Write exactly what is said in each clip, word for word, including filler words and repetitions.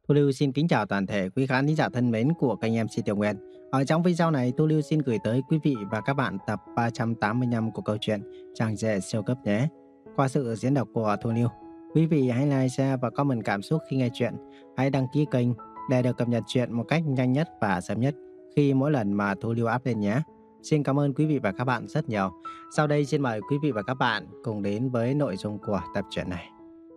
Thu Lưu xin kính chào toàn thể quý khán thính giả thân mến của kênh em xê Tiểu Nguyện. Ở trong video này, Thu Lưu xin gửi tới quý vị và các bạn tập ba trăm tám mươi lăm của câu chuyện Chàng rể siêu cấp nhé. Qua sự diễn đọc của Thu Lưu, quý vị hãy like, share và comment cảm xúc khi nghe chuyện. Hãy đăng ký kênh để được cập nhật chuyện một cách nhanh nhất và sớm nhất khi mỗi lần mà Thu Lưu up lên nhé. Xin cảm ơn quý vị và các bạn rất nhiều. Sau đây xin mời quý vị và các bạn cùng đến với nội dung của tập truyện này.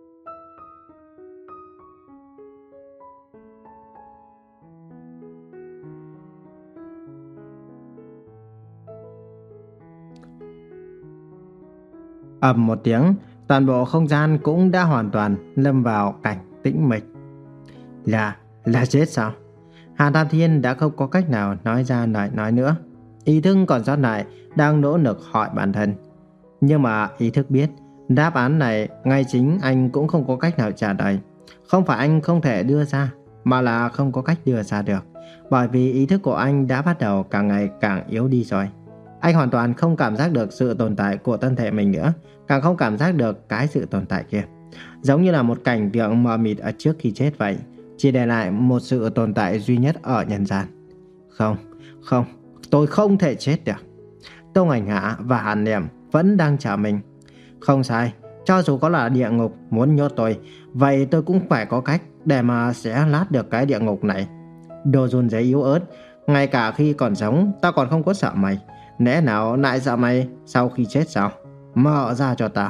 Ầm một tiếng, toàn bộ không gian cũng đã hoàn toàn lâm vào cảnh tĩnh mịch. Là, là chết sao? Hàn Tam Thiên đã không có cách nào nói ra lời nói nữa. Ý thức còn sót lại đang nỗ lực hỏi bản thân. Nhưng mà ý thức biết, đáp án này ngay chính anh cũng không có cách nào trả lời. Không phải anh không thể đưa ra, mà là không có cách đưa ra được. Bởi vì ý thức của anh đã bắt đầu càng ngày càng yếu đi rồi. Anh hoàn toàn không cảm giác được sự tồn tại của thân thể mình nữa, càng không cảm giác được cái sự tồn tại kia. Giống như là một cảnh tượng mờ mịt ở trước khi chết vậy, chỉ để lại một sự tồn tại duy nhất ở nhân gian. Không, không, tôi không thể chết được. Tông Ảnh Hạ và Hàn Niệm vẫn đang chờ mình. Không sai, cho dù có là địa ngục muốn nhốt tôi, vậy tôi cũng phải có cách để mà sẽ lát được cái địa ngục này. Đồ run rẩy yếu ớt, ngay cả khi còn sống tao còn không có sợ mày. Lẽ nào lại sợ mày sau khi chết sao? Mở ra cho tao.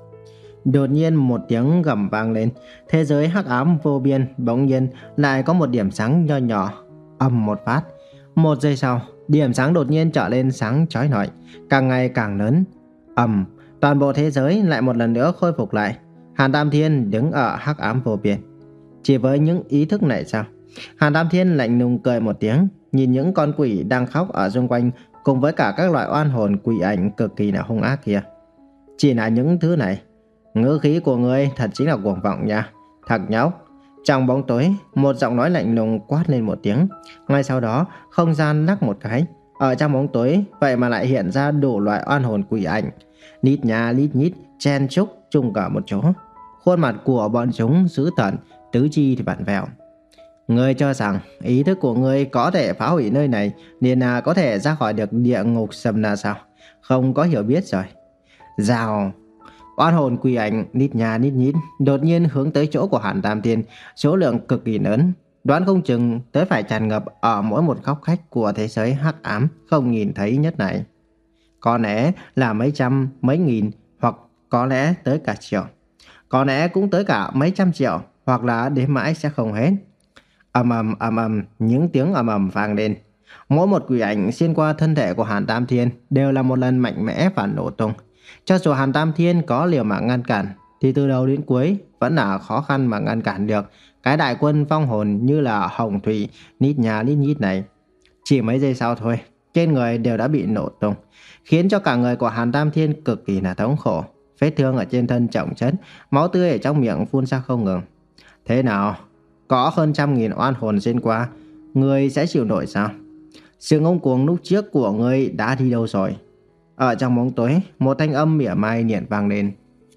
Đột nhiên một tiếng gầm vang lên. Thế giới hắc ám vô biên bỗng nhiên lại có một điểm sáng nho nhỏ. Ầm một phát. Một giây sau, điểm sáng đột nhiên trở lên sáng chói lọi, càng ngày càng lớn. Ầm, toàn bộ thế giới lại một lần nữa khôi phục lại. Hàn Tam Thiên đứng ở hắc ám vô biên. Chỉ với những ý thức này sao? Hàn Tam Thiên lạnh lùng cười một tiếng, nhìn những con quỷ đang khóc ở xung quanh, cùng với cả các loại oan hồn quỷ ảnh cực kỳ là hung ác kia. Chỉ là những thứ này, ngữ khí của ngươi thật chính là cuồng vọng nha. Thật nhóc. Trong bóng tối, một giọng nói lạnh lùng quát lên một tiếng. Ngay sau đó, không gian lắc một cái. Ở trong bóng tối, vậy mà lại hiện ra đủ loại oan hồn quỷ ảnh. Lít nha lít nhít, chen chúc chung cả một chỗ. Khuôn mặt của bọn chúng dữ tợn, tứ chi thì vặn vẹo. Ngươi cho rằng ý thức của ngươi có thể phá hủy nơi này, nên là có thể ra khỏi được địa ngục sầm là sao? Không có hiểu biết rồi. Rào. Oan hồn quỷ ảnh nít nhà nít nhít đột nhiên hướng tới chỗ của Hàn Tam Thiên, số lượng cực kỳ lớn, đoán không chừng tới phải tràn ngập ở mỗi một góc khách của thế giới hắc ám không nhìn thấy nhất này. Có lẽ là mấy trăm, mấy nghìn, hoặc có lẽ tới cả triệu. Có lẽ cũng tới cả mấy trăm triệu, hoặc là đến mãi sẽ không hết. Ầm ầm ầm ầm, những tiếng ầm ầm vang lên. Mỗi một quỷ ảnh xuyên qua thân thể của Hàn Tam Thiên đều là một lần mạnh mẽ và nổ tung. Cho dù Hàn Tam Thiên có liều mạng ngăn cản, thì từ đầu đến cuối vẫn là khó khăn mà ngăn cản được cái đại quân vong hồn như là hồng thủy nít nhà nít nhít này. Chỉ mấy giây sau thôi, trên người đều đã bị nổ tung, khiến cho cả người của Hàn Tam Thiên cực kỳ là thống khổ. Vết thương ở trên thân chồng chất, máu tươi ở trong miệng phun ra không ngừng. Thế nào? Có hơn trăm nghìn oan hồn xuyên qua, ngươi sẽ chịu nổi sao? Sự ngông cuồng lúc trước của ngươi đã đi đâu rồi? Ở trong bóng tối, một thanh âm mỉa mai niệm vang lên.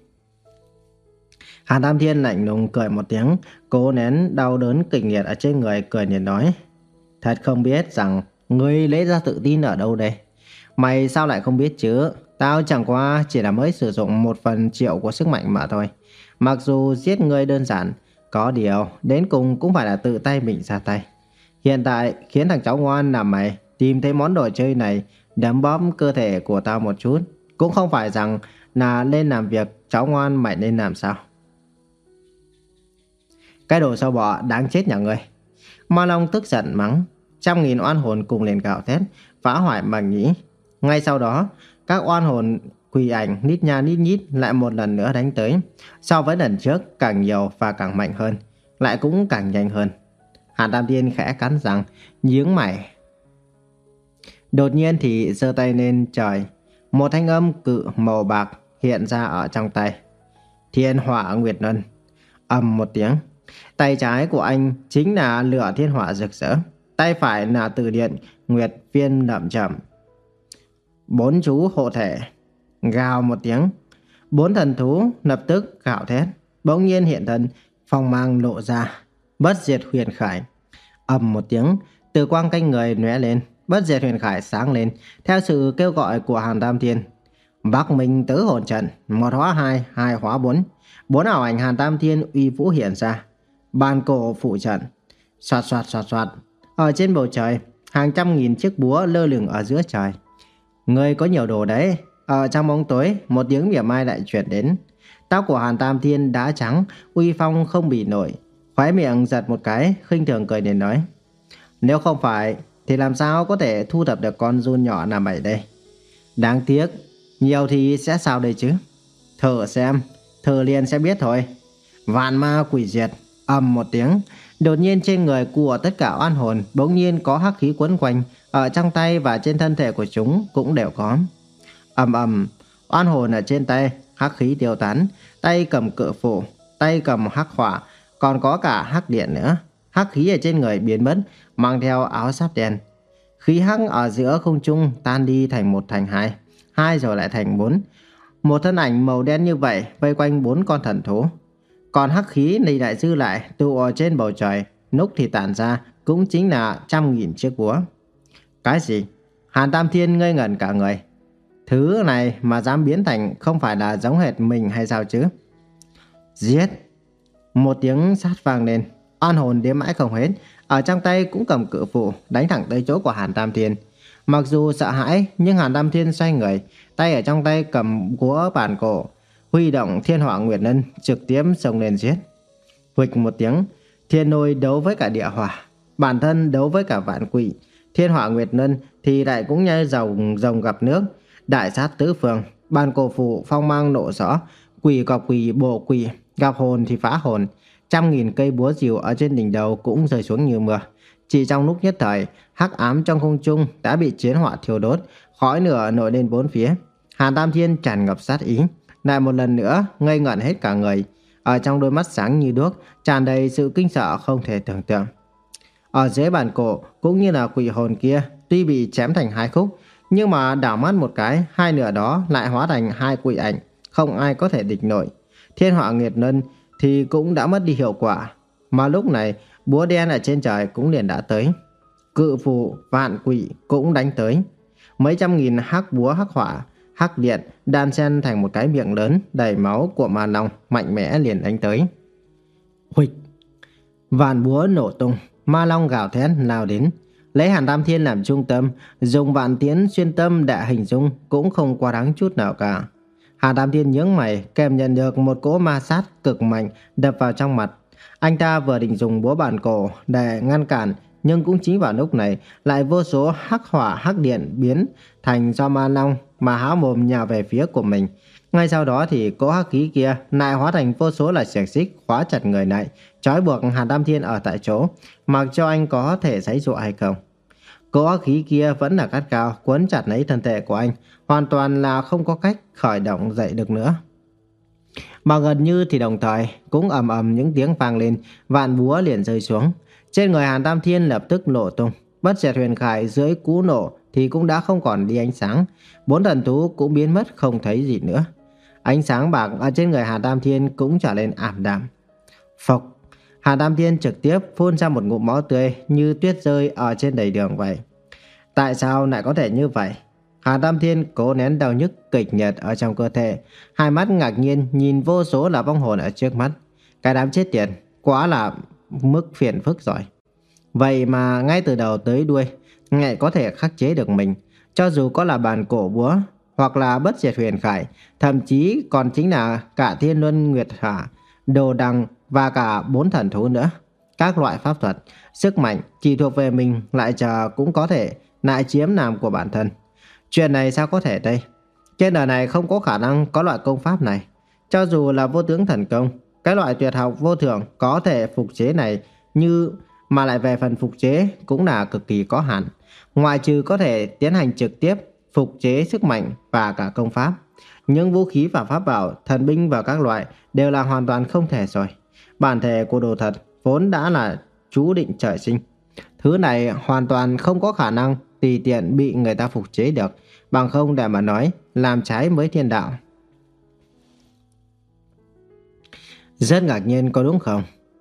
Hàn Tam Thiên lạnh lùng cười một tiếng, cố nén đau đớn kịch liệt ở trên người, cười nhạt nói: Thật không biết rằng ngươi lấy ra tự tin ở đâu đây? Mày sao lại không biết chứ? Tao chẳng qua chỉ là mới sử dụng một phần triệu của sức mạnh mà thôi. Mặc dù giết ngươi đơn giản, có điều đến cùng cũng phải là tự tay mình ra tay. Hiện tại khiến thằng cháu ngoan là mày tìm thấy món đồ chơi này, đấm bóp cơ thể của tao một chút, cũng không phải rằng là lên làm việc cháu ngoan mày nên làm sao? Cái đồ sâu bọ đáng chết nhà ngươi! Ma Long tức giận mắng. Trăm nghìn oan hồn cùng lên gào thét, phá hoại màng nhĩ. Ngay sau đó, các oan hồn quỷ ảnh nít nha nít nhít lại một lần nữa đánh tới. So với lần trước càng nhiều và càng mạnh hơn, lại cũng càng nhanh hơn. Hàn Tam Thiên khẽ cắn răng, nhướng mày. Đột nhiên thì giơ tay lên trời, một thanh âm cự màu bạc hiện ra ở trong tay. Thiên hỏa nguyệt luân. Ầm một tiếng, tay trái của anh chính là lửa thiên hỏa rực rỡ, tay phải là từ điện nguyệt viên đậm chậm. Bốn chú hộ thể. Gào một tiếng, bốn thần thú lập tức gào thét, bỗng nhiên hiện thân, phong mang lộ ra. Bất diệt huyền khải. Ầm một tiếng, từ quang canh người lóe lên, bất diệt huyền khải sáng lên theo sự kêu gọi của Hàn Tam Thiên. Bắc Minh tứ hồn trận, một hóa hai, hai hóa bốn. Bốn ảo ảnh Hàn Tam Thiên uy vũ hiện ra. Bàn cổ phụ trận. Xoạt xoạt xoạt xoạt. Ở trên bầu trời, hàng trăm nghìn chiếc búa lơ lửng ở giữa trời. Người có nhiều đồ đấy. Ở trong bóng tối, một tiếng mỉa mai lại truyền đến. Tóc của Hàn Tam Thiên đã trắng, uy phong không bị nổi. Khóe miệng giật một cái, khinh thường cười đến nói: nếu không phải thì làm sao có thể thu thập được con giun nhỏ làm vậy đây? Đáng tiếc, nhiều thì sẽ sao đây chứ? Thử xem, thử liền sẽ biết thôi. Vạn ma quỷ diệt. Ầm một tiếng, đột nhiên trên người của tất cả oan hồn bỗng nhiên có hắc khí quấn quanh, ở trong tay và trên thân thể của chúng cũng đều có. Ầm ầm, oan hồn ở trên tay, hắc khí tiêu tán, tay cầm cự phủ, tay cầm hắc hỏa, còn có cả hắc điện nữa. Hắc khí ở trên người biến mất, mang theo áo giáp đen. Khí hắc ở giữa không trung tan đi thành một thành hai, hai rồi lại thành bốn. Một thân ảnh màu đen như vậy vây quanh bốn con thần thú. Còn hắc khí này lại dư lại tụ ở trên bầu trời, lúc thì tản ra cũng chính là trăm nghìn chiếc búa. Cái gì? Hàn Tam Thiên ngây ngẩn cả người. Thứ này mà dám biến thành không phải là giống hệt mình hay sao chứ? Giết! Một tiếng sát vang lên, oan hồn đếm mãi không hết, ở trong tay cũng cầm cự phủ đánh thẳng tới chỗ của Hàn Tam Thiên. Mặc dù sợ hãi nhưng Hàn Tam Thiên xoay người, tay ở trong tay cầm búa bản cổ, huy động Thiên Hỏa Nguyệt Nân trực tiếp xông lên giết. Huỵch một tiếng, thiên lôi đấu với cả địa hỏa, bản thân đấu với cả vạn quỷ. Thiên Hỏa Nguyệt Nân thì lại cũng như rồng rồng gặp nước, đại sát tứ phương. Bản cổ phủ phong mang nộ rõ, quỷ gặp quỷ bổ quỷ, gặp hồn thì phá hồn. Trăm nghìn cây búa rìu ở trên đỉnh đầu cũng rơi xuống như mưa. Chỉ trong lúc nhất thời, hắc ám trong không trung đã bị chiến hỏa thiêu đốt, khói lửa nổi lên bốn phía. Hàn Tam Thiên tràn ngập sát ý, lại một lần nữa ngây ngẩn hết cả người. Ở trong đôi mắt sáng như đuốc tràn đầy sự kinh sợ không thể tưởng tượng. Ở dưới bản cổ cũng như là quỷ hồn kia, tuy bị chém thành hai khúc, nhưng mà đảo mắt một cái, hai nửa đó lại hóa thành hai quỷ ảnh, không ai có thể địch nổi. Thiên Hỏa Nguyệt Nân thì cũng đã mất đi hiệu quả. Mà lúc này búa đen ở trên trời cũng liền đã tới. Cự phù vạn quỷ cũng đánh tới. Mấy trăm nghìn hắc búa hắc hỏa, hắc điện đan xen thành một cái miệng lớn đầy máu của ma long mạnh mẽ liền đánh tới. Huỵch! Vạn búa nổ tung, ma long gào thét lao đến, lấy Hàn Tam Thiên làm trung tâm, dùng vạn tiễn xuyên tâm để hình dung cũng không quá đáng chút nào cả. Hàn Tam Thiên nhướng mày, kèm nhận được một cỗ ma sát cực mạnh đập vào trong mặt. Anh ta vừa định dùng búa bản cổ để ngăn cản, nhưng cũng chính vào lúc này lại vô số hắc hỏa hắc điện biến thành do ma long mà há mồm nhào về phía của mình. Ngay sau đó thì cỗ hắc khí kia lại hóa thành vô số là xiềng xích khóa chặt người lại, trói buộc Hàn Tam Thiên ở tại chỗ, mặc cho anh có thể giãy giụa hay không. Cỗ hắc khí kia vẫn là gắt gao quấn chặt lấy thân thể của anh, hoàn toàn là không có cách khởi động dậy được nữa. Mà gần như thì đồng thời cũng ầm ầm những tiếng vang lên, vạn búa liền rơi xuống. Trên người Hàn Tam Thiên lập tức nổ tung, bất diệt huyền khải dưới cú nổ thì cũng đã không còn đi ánh sáng, bốn thần thú cũng biến mất không thấy gì nữa. Ánh sáng bạc ở trên người Hàn Tam Thiên cũng trở nên ảm đạm. Phộc! Hàn Tam Thiên trực tiếp phun ra một ngụm máu tươi như tuyết rơi ở trên đầy đường vậy. Tại sao lại có thể như vậy? Hàn Tam Thiên cố nén đau nhức kịch liệt ở trong cơ thể, hai mắt ngạc nhiên nhìn vô số là vong hồn ở trước mắt. Cái đám chết tiệt, quá là mức phiền phức rồi. Vậy mà ngay từ đầu tới đuôi, ngài có thể khắc chế được mình, cho dù có là bàn cổ búa, hoặc là bất diệt huyền khải, thậm chí còn chính là cả thiên luân nguyệt hỏa, đồ đằng và cả bốn thần thú nữa. Các loại pháp thuật, sức mạnh chỉ thuộc về mình lại chờ cũng có thể lại chiếm làm của bản thân. Chuyện này sao có thể đây? Trên đời này không có khả năng có loại công pháp này. Cho dù là vô tướng thần công, cái loại tuyệt học vô thượng có thể phục chế này, như mà lại về phần phục chế cũng là cực kỳ có hạn. Ngoại trừ có thể tiến hành trực tiếp phục chế sức mạnh và cả công pháp, những vũ khí và pháp bảo, thần binh và các loại đều là hoàn toàn không thể rồi. Bản thể của đồ thật vốn đã là chú định trời sinh. Thứ này hoàn toàn không có khả năng tùy tiện bị người ta phục chế được, bằng không để mà nói làm trái với thiên đạo. Rất ngạc nhiên có đúng không?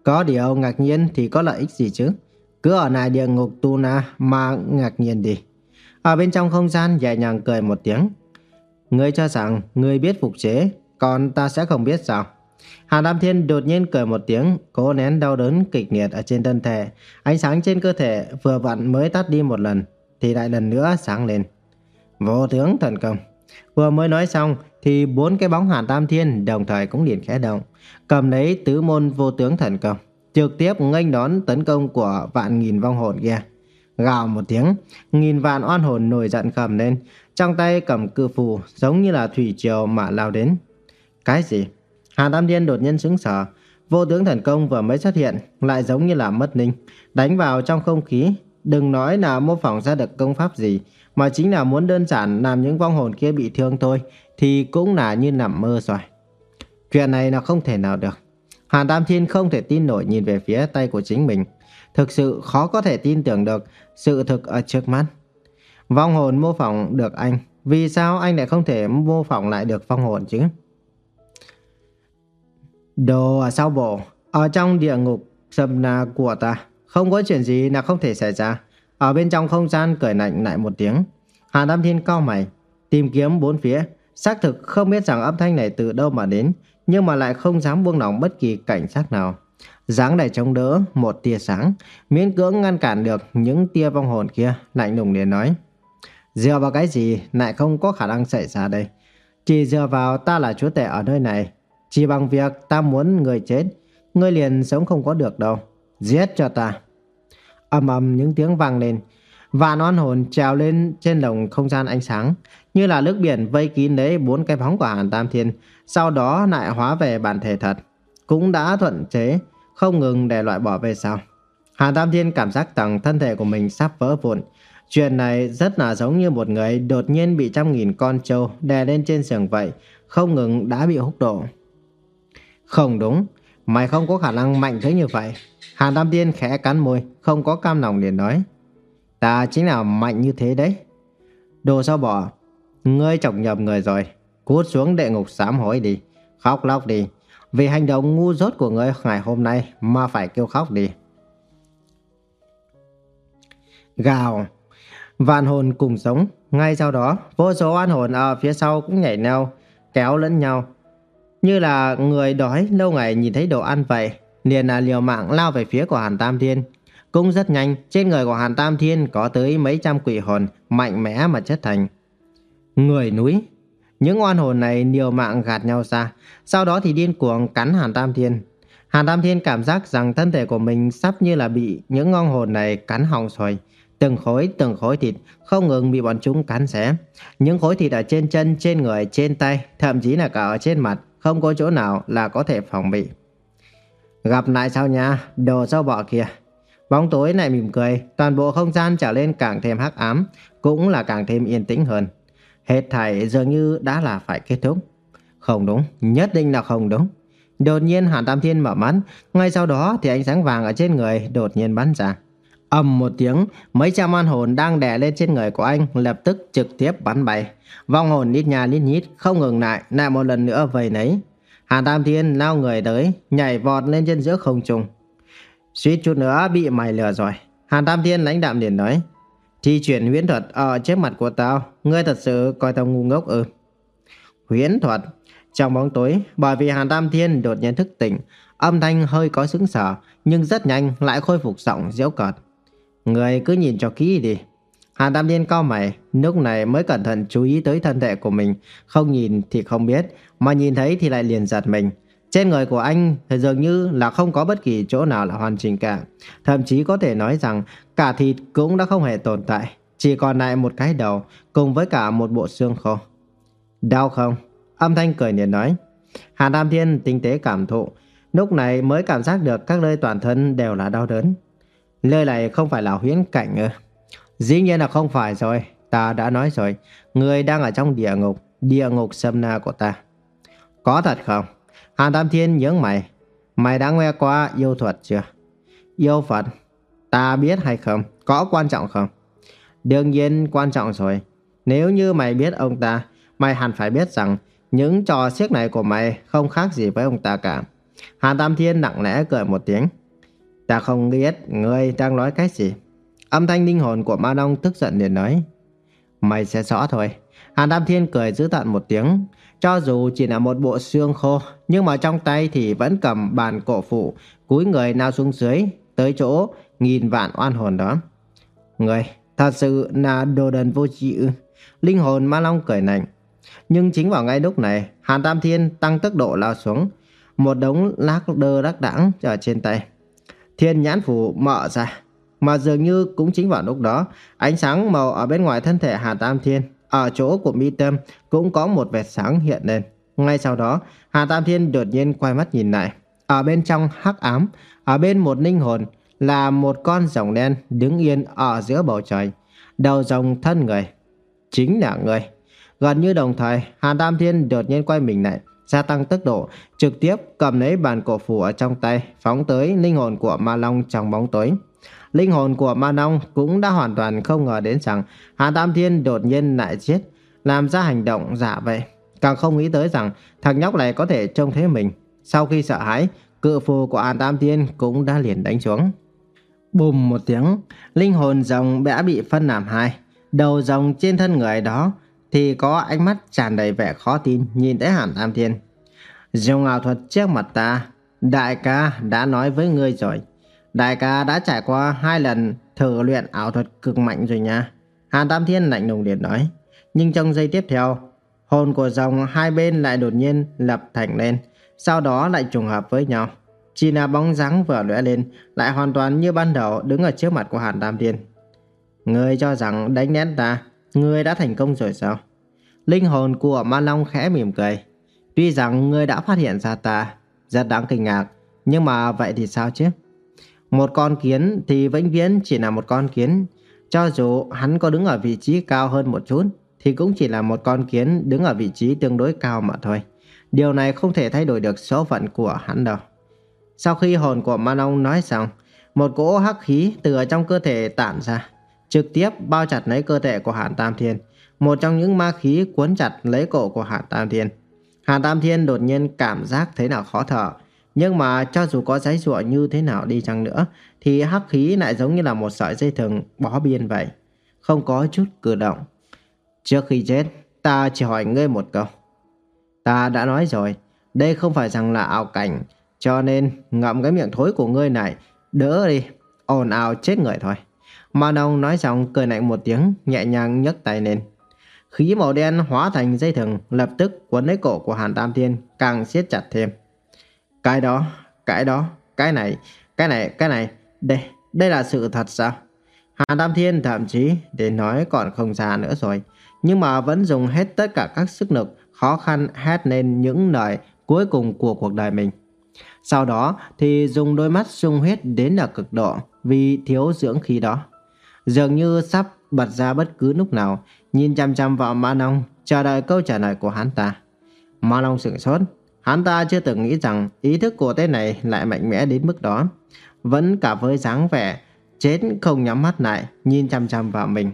Có điều ngạc nhiên thì có lợi ích gì chứ? Cứ ở lại địa ngục tu na mà ngạc nhiên đi. Ở bên trong không gian nhẹ nhàng cười một tiếng. Ngươi cho rằng ngươi biết phục chế, còn ta sẽ không biết sao? Hàn Tam Thiên đột nhiên cười một tiếng, cố nén đau đớn kịch liệt ở trên thân thể. Ánh sáng trên cơ thể vừa vặn mới tắt đi một lần, thì lại lần nữa sáng lên. Vô tướng thần công. Vừa mới nói xong thì bốn cái bóng Hàn Tam Thiên đồng thời cũng liền khẽ động, cầm lấy tứ môn vô tướng thần công, trực tiếp nghênh đón tấn công của vạn nghìn vong hồn kia. Gào một tiếng, nghìn vạn oan hồn nổi giận gầm lên, trong tay cầm cự phù giống như là thủy triều mà lao đến. Cái gì? Hàn Tam Thiên đột nhiên sững sờ, vô tướng thần công vừa mới xuất hiện lại giống như là mất ninh, đánh vào trong không khí. Đừng nói là mô phỏng ra được công pháp gì, mà chính là muốn đơn giản làm những vong hồn kia bị thương thôi thì cũng là như nằm mơ rồi. Chuyện này là không thể nào được. Hàn Tam Thiên không thể tin nổi nhìn về phía tay của chính mình. Thực sự khó có thể tin tưởng được sự thực ở trước mắt. Vong hồn mô phỏng được anh, vì sao anh lại không thể mô phỏng lại được vong hồn chứ? Đồ ở sau bộ, ở trong địa ngục sầm na của ta, không có chuyện gì là không thể xảy ra. Ở bên trong không gian cười lạnh lại một tiếng. Hàn Tam Thiên cau mày, tìm kiếm bốn phía, xác thực không biết rằng âm thanh này từ đâu mà đến, nhưng mà lại không dám buông lỏng bất kỳ cảnh giác nào. Dáng đầy chống đỡ một tia sáng, miễn cưỡng ngăn cản được những tia vong hồn kia, lạnh lùng liền nói: dựa vào cái gì lại không có khả năng xảy ra đây? Chỉ dựa vào ta là chúa tể ở nơi này, chỉ bằng việc ta muốn người chết, ngươi liền sống không có được đâu. Giết cho ta! Ầm ầm những tiếng vang lên, vạn oan hồn trèo lên trên lồng không gian ánh sáng, như là nước biển vây kín lấy bốn cái bóng của Hàn Tam Thiên, sau đó lại hóa về bản thể thật, cũng đã thuận chế, không ngừng để loại bỏ về sau. Hàn Tam Thiên cảm giác tầng thân thể của mình sắp vỡ vụn. Chuyện này rất là giống như một người đột nhiên bị trăm nghìn con trâu đè lên trên sườn vậy, không ngừng đã bị húc độ. Không đúng, mày không có khả năng mạnh tới như vậy. Hàn Tam Thiên khẽ cắn môi, không có cam lòng liền nói: ta chính là mạnh như thế đấy. Đồ sao bỏ, ngươi chọc nhầm người rồi. Cút xuống địa ngục sám hối đi, khóc lóc đi, vì hành động ngu dốt của ngươi ngày hôm nay mà phải kêu khóc đi. Gào, vạn hồn cùng sống. Ngay sau đó, vô số oan hồn ở phía sau cũng nhảy nhau, kéo lẫn nhau, như là người đói lâu ngày nhìn thấy đồ ăn vậy, liền là liều mạng lao về phía của Hàn Tam Thiên. Cũng rất nhanh, trên người của Hàn Tam Thiên có tới mấy trăm quỷ hồn mạnh mẽ mà chất thành người núi. Những oan hồn này liều mạng gạt nhau ra, sau đó thì điên cuồng cắn Hàn Tam Thiên. Hàn Tam Thiên cảm giác rằng thân thể của mình sắp như là bị những oan hồn này cắn hỏng rồi. Từng khối từng khối thịt không ngừng bị bọn chúng cắn xé. Những khối thịt ở trên chân, trên người, trên tay, thậm chí là cả ở trên mặt, không có chỗ nào là có thể phòng bị. Gặp lại sao nha, đồ sâu bọ kia. Bóng tối lại mỉm cười, toàn bộ không gian trở lên càng thêm hắc ám, cũng là càng thêm yên tĩnh hơn. Hết thảy dường như đã là phải kết thúc. Không đúng, nhất định là không đúng. Đột nhiên Hàn Tam Thiên mở mắt, ngay sau đó thì ánh sáng vàng ở trên người đột nhiên bắn ra. Ầm một tiếng, mấy trăm oan hồn đang đè lên trên người của anh lập tức trực tiếp bắn bay. Vong hồn lít nhà lít nhít không ngừng lại, lại một lần nữa vây nấy. Hàn Tam Thiên lao người tới, nhảy vọt lên trên giữa không trung. Suýt chút nữa bị mày lừa rồi. Hàn Tam Thiên lãnh đạm liền nói: thi chuyển huyễn thuật ở trước mặt của tao, ngươi thật sự coi tao ngu ngốc ư? Huyễn thuật? Trong bóng tối, bởi vì Hàn Tam Thiên đột nhiên thức tỉnh, âm thanh hơi có sững sờ, nhưng rất nhanh lại khôi phục giọng giễu cợt. Ngươi cứ nhìn cho kỹ đi. Hàn Tam Thiên cau mày, lúc này mới cẩn thận chú ý tới thân thể của mình. Không nhìn thì không biết, mà nhìn thấy thì lại liền giật mình. Trên người của anh thì dường như là không có bất kỳ chỗ nào là hoàn chỉnh cả. Thậm chí có thể nói rằng cả thịt cũng đã không hề tồn tại, chỉ còn lại một cái đầu cùng với cả một bộ xương khô. Đau không? Âm thanh cười liền nói. Hàn Tam Thiên tinh tế cảm thụ, lúc này mới cảm giác được các nơi toàn thân đều là đau đớn. Nơi này không phải là huyễn cảnh ư? Dĩ nhiên là không phải rồi. Ta đã nói rồi, người đang ở trong địa ngục, địa ngục sâm na của ta. Có thật không? Hàn Tam Thiên nhướng mày. Mày đã nghe qua yêu thuật chưa? Yêu Phật? Ta biết hay không? Có quan trọng không? Đương nhiên quan trọng rồi. Nếu như mày biết ông ta, mày hẳn phải biết rằng những trò xiếc này của mày không khác gì với ông ta cả. Hàn Tam Thiên nặng nề cười một tiếng. Ta không biết ngươi đang nói cái gì. Âm thanh linh hồn của Ma Long tức giận liền nói. Mày sẽ rõ thôi. Hàn Tam Thiên cười dữ tợn một tiếng. Cho dù chỉ là một bộ xương khô, nhưng mà trong tay thì vẫn cầm bàn cổ phụ, cúi người nào xuống dưới, tới chỗ nghìn vạn oan hồn đó. Người, thật sự là đồ đần vô tri ư? Linh hồn Ma Long cười lạnh. Nhưng chính vào ngay lúc này, Hàn Tam Thiên tăng tốc độ lao xuống, một đống lác đơ đắc đãng ở trên tay. Thiên nhãn phủ mở ra, mà dường như cũng chính vào lúc đó, ánh sáng màu ở bên ngoài thân thể Hàn Tam Thiên, ở chỗ của mi tâm cũng có một vệt sáng hiện lên. Ngay sau đó, Hàn Tam Thiên đột nhiên quay mắt nhìn lại. Ở bên trong hắc ám, ở bên một linh hồn là một con rồng đen đứng yên ở giữa bầu trời, đầu rồng thân người. Chính là người. Gần như đồng thời, Hàn Tam Thiên đột nhiên quay mình lại, gia tăng tốc độ, trực tiếp cầm lấy bàn cổ phù ở trong tay, phóng tới linh hồn của Ma Long trong bóng tối. Linh hồn của Ma Long cũng đã hoàn toàn không ngờ đến rằng Hàn Tam Thiên đột nhiên lại giết, làm ra hành động giả vậy. Càng không nghĩ tới rằng thằng nhóc này có thể trông thấy mình. Sau khi sợ hãi, cự phù của Hàn Tam Thiên cũng đã liền đánh xuống. Bùm một tiếng, linh hồn rồng đã bị phân làm hai. Đầu rồng trên thân người đó thì có ánh mắt tràn đầy vẻ khó tin nhìn tới Hàn Tam Thiên. Dùng ảo thuật trước mặt ta, đại ca đã nói với ngươi rồi. Đại ca đã trải qua hai lần thử luyện ảo thuật cực mạnh rồi nha. Hàn Tam Thiên lạnh lùng liền nói. Nhưng trong giây tiếp theo, hồn của rồng hai bên lại đột nhiên lập thành lên, sau đó lại trùng hợp với nhau. Chỉ là bóng dáng vừa lóe lên, lại hoàn toàn như ban đầu đứng ở trước mặt của Hàn Tam Thiên. Ngươi cho rằng đánh nén ta, ngươi đã thành công rồi sao? Linh hồn của Ma Long khẽ mỉm cười. Tuy rằng ngươi đã phát hiện ra ta, rất đáng kinh ngạc, nhưng mà vậy thì sao chứ? Một con kiến thì vĩnh viễn chỉ là một con kiến. Cho dù hắn có đứng ở vị trí cao hơn một chút, thì cũng chỉ là một con kiến đứng ở vị trí tương đối cao mà thôi. Điều này không thể thay đổi được số phận của hắn đâu. Sau khi hồn của Ma Long nói xong, một cỗ hắc khí từ ở trong cơ thể tản ra, trực tiếp bao chặt lấy cơ thể của Hàn Tam Thiên. Một trong những ma khí cuốn chặt lấy cổ của Hàn Tam Thiên. Hàn Tam Thiên đột nhiên cảm giác thế nào khó thở. Nhưng mà cho dù có giãy giụa như thế nào đi chăng nữa, thì hắc khí lại giống như là một sợi dây thừng bó biên vậy, không có chút cử động. Trước khi chết, ta chỉ hỏi ngươi một câu. Ta đã nói rồi, đây không phải rằng là ảo cảnh, cho nên ngậm cái miệng thối của ngươi này, đỡ đi, ồn ào chết người thôi. Ma Long nói xong cười lạnh một tiếng, nhẹ nhàng nhấc tay lên. Khí màu đen hóa thành dây thừng, lập tức quấn lấy cổ của Hàn Tam Thiên, càng siết chặt thêm. Cái đó, cái đó, cái này, cái này, cái này, đây, đây là sự thật sao? Hàn Tam Thiên thậm chí để nói còn không ra nữa rồi, nhưng mà vẫn dùng hết tất cả các sức lực, khó khăn hét lên những lời cuối cùng của cuộc đời mình. Sau đó thì dùng đôi mắt sung huyết đến là cực độ vì thiếu dưỡng khí đó. Dường như sắp bật ra bất cứ lúc nào, nhìn chăm chăm vào Ma Long, chờ đợi câu trả lời của hắn ta. Ma Long sửng sốt, hắn ta chưa từng nghĩ rằng ý thức của tên này lại mạnh mẽ đến mức đó. Vẫn cả với dáng vẻ chết không nhắm mắt lại, nhìn chăm chăm vào mình.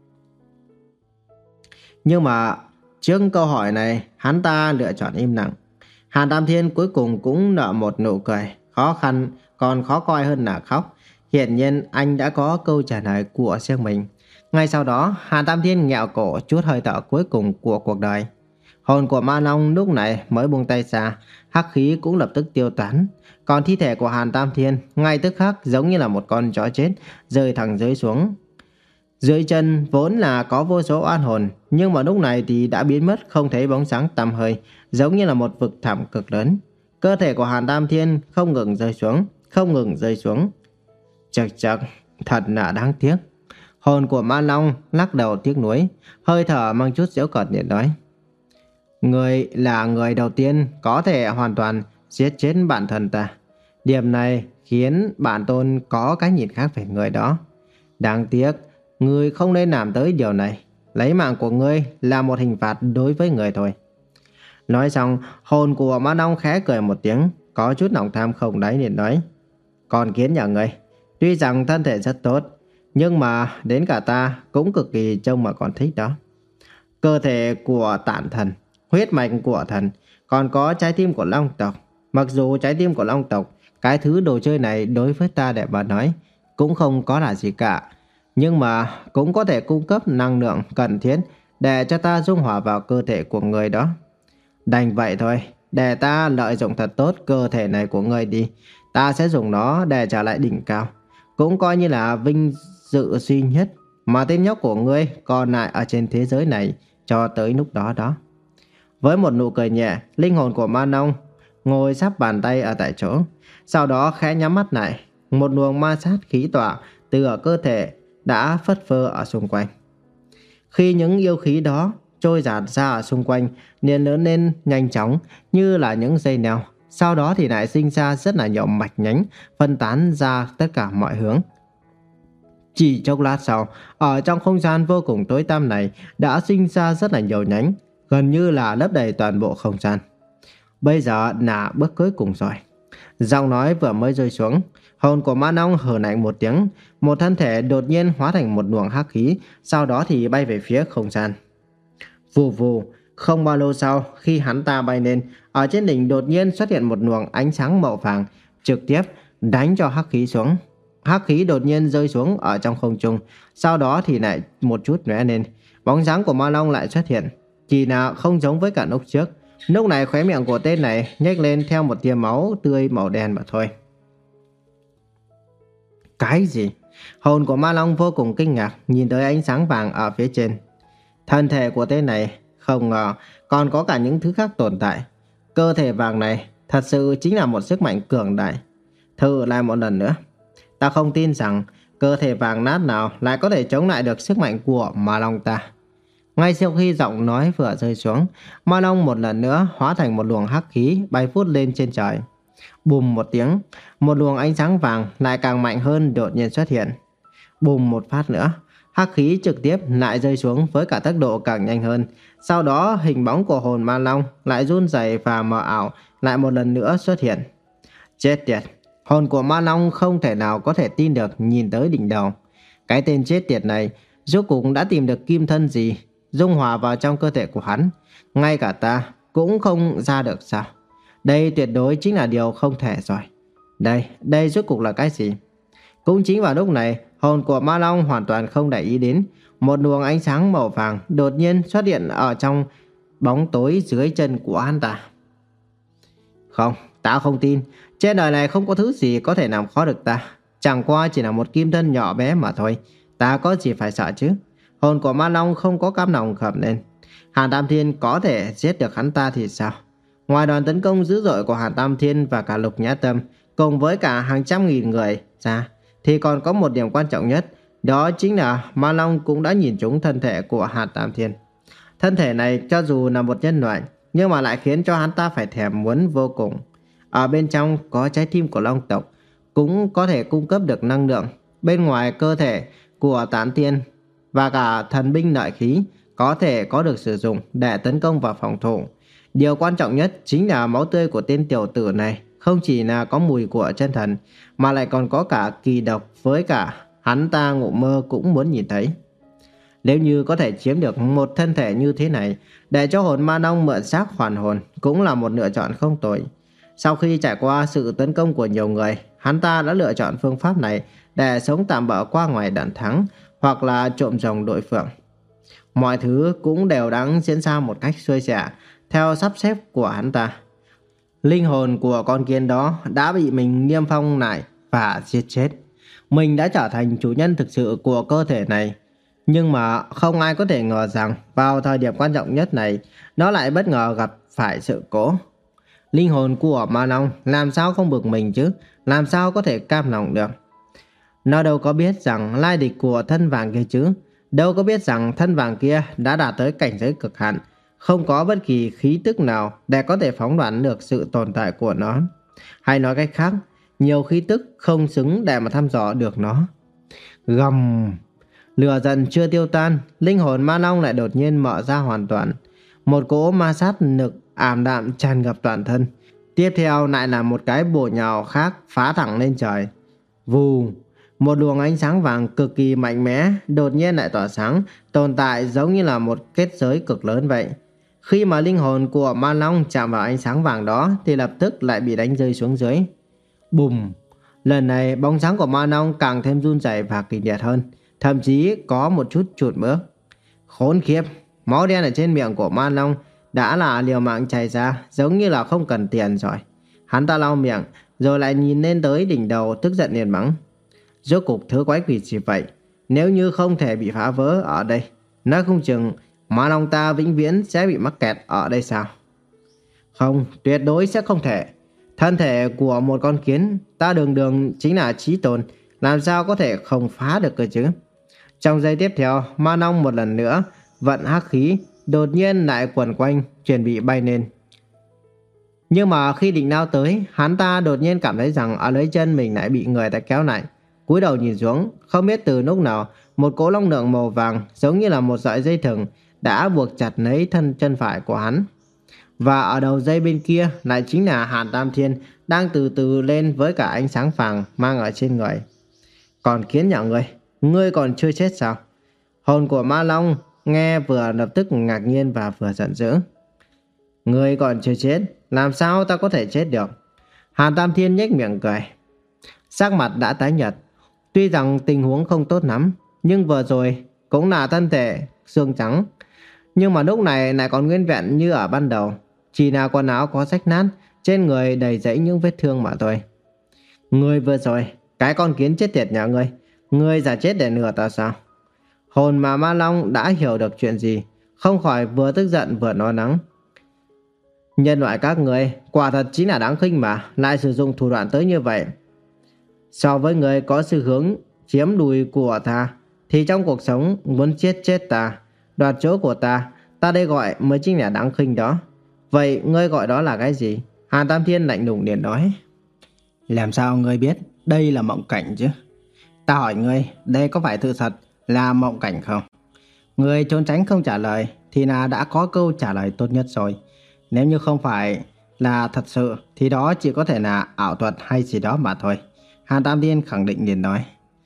Nhưng mà trước câu hỏi này, hắn ta lựa chọn im lặng. Hàn Tam Thiên cuối cùng cũng nở một nụ cười, khó khăn còn khó coi hơn là khóc. Hiển nhiên anh đã có câu trả lời của riêng mình. Ngay sau đó, Hàn Tam Thiên nghẹo cổ chút hơi thở cuối cùng của cuộc đời. Hồn của Ma Long lúc này mới buông tay ra, hắc khí cũng lập tức tiêu tán. Còn thi thể của Hàn Tam Thiên ngay tức khắc giống như là một con chó chết rơi thẳng dưới xuống. Dưới chân vốn là có vô số oan hồn, nhưng mà lúc này thì đã biến mất không thấy bóng sáng tăm hơi, giống như là một vực thẳm cực lớn. Cơ thể của Hàn Tam Thiên không ngừng rơi xuống, không ngừng rơi xuống. Chậc chậc, thật là đáng tiếc. Hồn của Ma Long lắc đầu tiếc nuối, hơi thở mang chút giễu cợt để nói. Người là người đầu tiên có thể hoàn toàn giết chết bản thân ta. Điểm này khiến bản tôn có cái nhìn khác về người đó. Đáng tiếc, người không nên làm tới điều này. Lấy mạng của ngươi là một hình phạt đối với người thôi. Nói xong, hồn của Ma Long khẽ cười một tiếng, có chút lòng tham không đáy liền nói. Con kiến nhà ngươi, tuy rằng thân thể rất tốt, nhưng mà đến cả ta cũng cực kỳ trông mà còn thích đó. Cơ thể của tản thần, huyết mạch của thần, còn có trái tim của long tộc. Mặc dù trái tim của long tộc cái thứ đồ chơi này đối với ta để mà nói cũng không có là gì cả. Nhưng mà cũng có thể cung cấp năng lượng cần thiết để cho ta dung hòa vào cơ thể của người đó. Đành vậy thôi, để ta lợi dụng thật tốt cơ thể này của ngươi đi. Ta sẽ dùng nó để trở lại đỉnh cao. Cũng coi như là vinh dự duy nhất mà tên nhóc của ngươi còn lại ở trên thế giới này cho tới lúc đó đó. Với một nụ cười nhẹ, linh hồn của Ma Nông ngồi sắp bàn tay ở tại chỗ. Sau đó khẽ nhắm mắt lại. Một luồng ma sát khí tỏa từ ở cơ thể đã phất phơ ở xung quanh. Khi những yêu khí đó trôi dạt ra ở xung quanh, liền lớn lên nhanh chóng như là những dây neo. Sau đó thì lại sinh ra rất là nhiều mạch nhánh phân tán ra tất cả mọi hướng. Chỉ chốc lát sau, ở trong không gian vô cùng tối tăm này đã sinh ra rất là nhiều nhánh, gần như là lấp đầy toàn bộ không gian. Bây giờ là bước cuối cùng rồi. Giọng nói vừa mới rơi xuống, hồn của Ma Nông hừ lạnh một tiếng, một thân thể đột nhiên hóa thành một luồng hắc khí, sau đó thì bay về phía không gian. Vù vù, không bao lâu sau, khi hắn ta bay lên, ở trên đỉnh đột nhiên xuất hiện một luồng ánh sáng màu vàng, trực tiếp đánh cho hắc khí xuống. Hắc khí đột nhiên rơi xuống ở trong không trung, sau đó thì lại một chút lóe lên, bóng dáng của Ma Long lại xuất hiện, chỉ là không giống với cả lúc trước. Lúc này khóe miệng của tên này nhếch lên theo một tia máu tươi màu đen mà thôi. Cái gì? Hồn của Ma Long vô cùng kinh ngạc nhìn tới ánh sáng vàng ở phía trên. Thân thể của tên này không ngờ còn có cả những thứ khác tồn tại. Cơ thể vàng này thật sự chính là một sức mạnh cường đại. Thử lại một lần nữa. Ta không tin rằng cơ thể vàng nát nào lại có thể chống lại được sức mạnh của Ma Long ta. Ngay sau khi giọng nói vừa rơi xuống, Ma Long một lần nữa hóa thành một luồng hắc khí bay vút lên trên trời. Bùm một tiếng, một luồng ánh sáng vàng lại càng mạnh hơn đột nhiên xuất hiện. Bùm một phát nữa, hắc khí trực tiếp lại rơi xuống với cả tốc độ càng nhanh hơn. Sau đó hình bóng của hồn Ma Long lại run rẩy và mờ ảo lại một lần nữa xuất hiện. Chết tiệt, hồn của Ma Long không thể nào có thể tin được nhìn tới đỉnh đầu. Cái tên chết tiệt này rốt cuộc đã tìm được kim thân gì dung hòa vào trong cơ thể của hắn. Ngay cả ta cũng không ra được sao? Đây tuyệt đối chính là điều không thể rồi. Đây, đây rốt cuộc là cái gì? Cũng chính vào lúc này, hồn của Ma Long hoàn toàn không để ý đến. Một luồng ánh sáng màu vàng đột nhiên xuất hiện ở trong bóng tối dưới chân của hắn ta. Không, ta không tin. Trên đời này không có thứ gì có thể làm khó được ta. Chẳng qua chỉ là một kim thân nhỏ bé mà thôi. Ta có gì phải sợ chứ? Hồn của Ma Long không có cam lòng khẩm lên. Hàn Tam Thiên có thể giết được hắn ta thì sao? Ngoài đoàn tấn công dữ dội của Hàn Tam Thiên và cả Lục Nhã Tâm, cùng với cả hàng trăm nghìn người ra, thì còn có một điểm quan trọng nhất. Đó chính là Ma Long cũng đã nhìn trúng thân thể của Hàn Tam Thiên. Thân thể này cho dù là một nhân loại, nhưng mà lại khiến cho hắn ta phải thèm muốn vô cùng. Ở bên trong có trái tim của Long tộc, cũng có thể cung cấp được năng lượng. Bên ngoài cơ thể của Tán Tiên và cả thần binh lợi khí có thể có được sử dụng để tấn công và phòng thủ. Điều quan trọng nhất chính là máu tươi của tên tiểu tử này không chỉ là có mùi của chân thần, mà lại còn có cả kỳ độc với cả hắn ta ngủ mơ cũng muốn nhìn thấy. Nếu như có thể chiếm được một thân thể như thế này, để cho hồn Ma Long mượn xác hoàn hồn cũng là một lựa chọn không tồi. Sau khi trải qua sự tấn công của nhiều người, hắn ta đã lựa chọn phương pháp này để sống tạm bỡ qua ngoài đạn thắng hoặc là trộm rồng đội phượng. Mọi thứ cũng đều đang diễn ra một cách xuôi xẻ theo sắp xếp của hắn ta. Linh hồn của con kiến đó đã bị mình niêm phong lại và giết chết. Mình đã trở thành chủ nhân thực sự của cơ thể này. Nhưng mà không ai có thể ngờ rằng vào thời điểm quan trọng nhất này, nó lại bất ngờ gặp phải sự cố. Linh hồn của Ma Long làm sao không bực mình chứ, làm sao có thể cam lòng được. Nó đâu có biết rằng lai lịch của thân vàng kia chứ, đâu có biết rằng thân vàng kia đã đạt tới cảnh giới cực hạn, không có bất kỳ khí tức nào để có thể phỏng đoán được sự tồn tại của nó. Hay nói cách khác, nhiều khí tức không xứng để mà thăm dò được nó. Gầm! Lửa giận chưa tiêu tan, linh hồn Ma Long lại đột nhiên mở ra hoàn toàn. Một cỗ ma sát lực ảm đạm tràn ngập toàn thân. Tiếp theo lại là một cái bổ nhào khác phá thẳng lên trời. Vù! Một luồng ánh sáng vàng cực kỳ mạnh mẽ đột nhiên lại tỏa sáng, tồn tại giống như là một kết giới cực lớn vậy. Khi mà linh hồn của Ma Long chạm vào ánh sáng vàng đó thì lập tức lại bị đánh rơi xuống dưới. Bùm! Lần này bóng dáng của Ma Long càng thêm run rẩy và kịch liệt hơn, thậm chí có một chút chụt bước. Khốn khiếp! Máu đen ở trên miệng của Ma Long đã là liều mạng chảy ra, giống như là không cần tiền rồi. Hắn ta lau miệng, rồi lại nhìn lên tới đỉnh đầu, tức giận liền mắng. Rốt cục thứ quái quỷ gì vậy? Nếu như không thể bị phá vỡ ở đây, nói không chừng Ma Long ta vĩnh viễn sẽ bị mắc kẹt ở đây sao? Không, tuyệt đối sẽ không thể. Thân thể của một con kiến, ta đường đường chính là chí tôn, làm sao có thể không phá được cơ chứ? Trong giây tiếp theo, Ma Long một lần nữa vận hắc khí, đột nhiên lại quẩn quanh, chuẩn bị bay lên. Nhưng mà khi định lao tới, hắn ta đột nhiên cảm thấy rằng ở dưới chân mình lại bị người ta kéo lại. Cúi đầu nhìn xuống, không biết từ lúc nào, một cỗ long lượng màu vàng giống như là một sợi dây thừng đã buộc chặt lấy thân chân phải của hắn. Và ở đầu dây bên kia lại chính là Hàn Tam Thiên đang từ từ lên với cả ánh sáng vàng mang ở trên người. Còn kiến nhà ngươi, ngươi còn chưa chết sao? Hồn của Ma Long nghe vừa lập tức ngạc nhiên và vừa giận dữ. Ngươi còn chưa chết, làm sao ta có thể chết được? Hàn Tam Thiên nhếch miệng cười. Sắc mặt đã tái nhợt. Tuy rằng tình huống không tốt lắm, nhưng vừa rồi cũng là thân thể xương trắng. Nhưng mà lúc này lại còn nguyên vẹn như ở ban đầu. Chỉ là quần áo có rách nát, trên người đầy rẫy những vết thương mà thôi. Ngươi vừa rồi, cái con kiến chết tiệt nhà ngươi, ngươi giả chết để lừa ta sao? Hồn mà Ma Long đã hiểu được chuyện gì, không khỏi vừa tức giận vừa lo lắng. Nhân loại các người quả thật chính là đáng khinh mà, lại sử dụng thủ đoạn tới như vậy. So với người có xu hướng chiếm đùi của ta, thì trong cuộc sống muốn chết chết ta, đoạt chỗ của ta, ta đây gọi mới chính là đáng khinh đó. Vậy ngươi gọi đó là cái gì? Hàn Tam Thiên lạnh lùng liền nói. Làm sao ngươi biết đây là mộng cảnh chứ? Ta hỏi ngươi, đây có phải sự thật là mộng cảnh không? Ngươi trốn tránh không trả lời thì là đã có câu trả lời tốt nhất rồi. Nếu như không phải là thật sự thì đó chỉ có thể là ảo thuật hay gì đó mà thôi. Hàn Tam Thiên khẳng định liền nói.